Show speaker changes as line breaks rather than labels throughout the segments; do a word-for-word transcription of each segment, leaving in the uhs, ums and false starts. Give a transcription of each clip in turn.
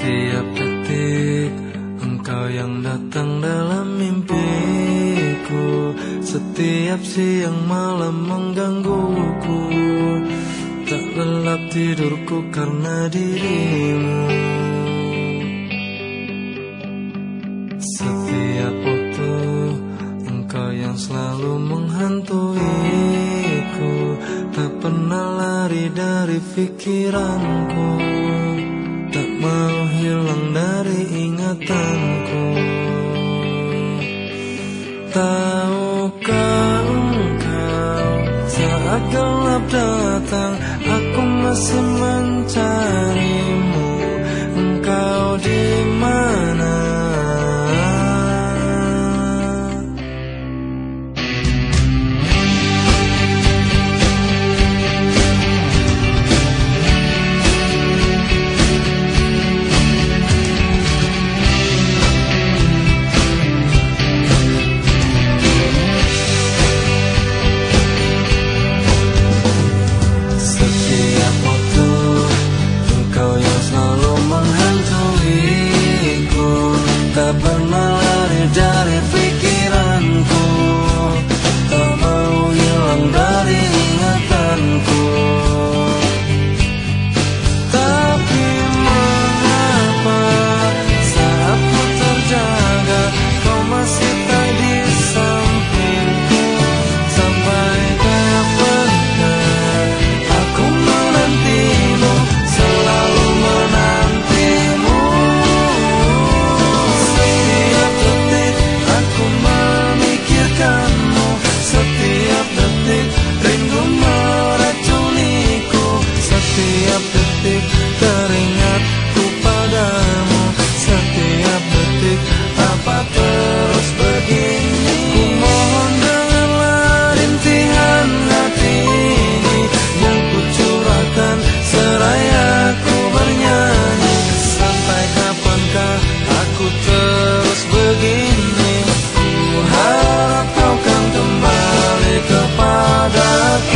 Setiap detik engkau yang datang dalam mimpiku. Setiap siang malam menggangguku. Tak lelap tidurku karena dirimu. Setiap waktu engkau yang selalu menghantuiku. Tak pernah lari dari pikiranku. Tak mau hilang dari ingatanku. Tahukah engkau, saat gelap datang aku masih mencarimu. Engkau di mana? Tak pernah lari dari pikiranku. Tak mau hilang dari ingatanku. Tapi mengapa saat ku terjaga kau masih tak di sampingku. Sampai kapan aku menantimu, selalu menantimu. Setiap detik rindu meracuniku. Setiap detik teringatku padamu. Setiap detik apa terus begini. Ku mohon dengarlah rintihan hati ini yang ku curahkan seraya ku bernyanyi. Sampai kapankah aku terus begini. Ku harap kau kan kembali kepadaku.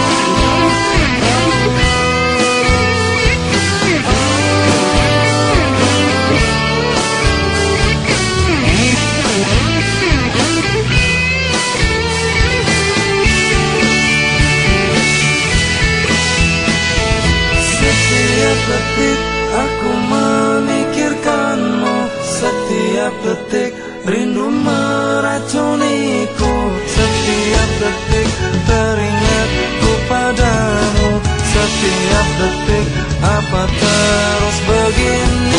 Setiap detik aku memikirkanmu. Setiap detik rindu meracuniku. Setiap detik teringatku padamu. Setiap detik apa terus begini.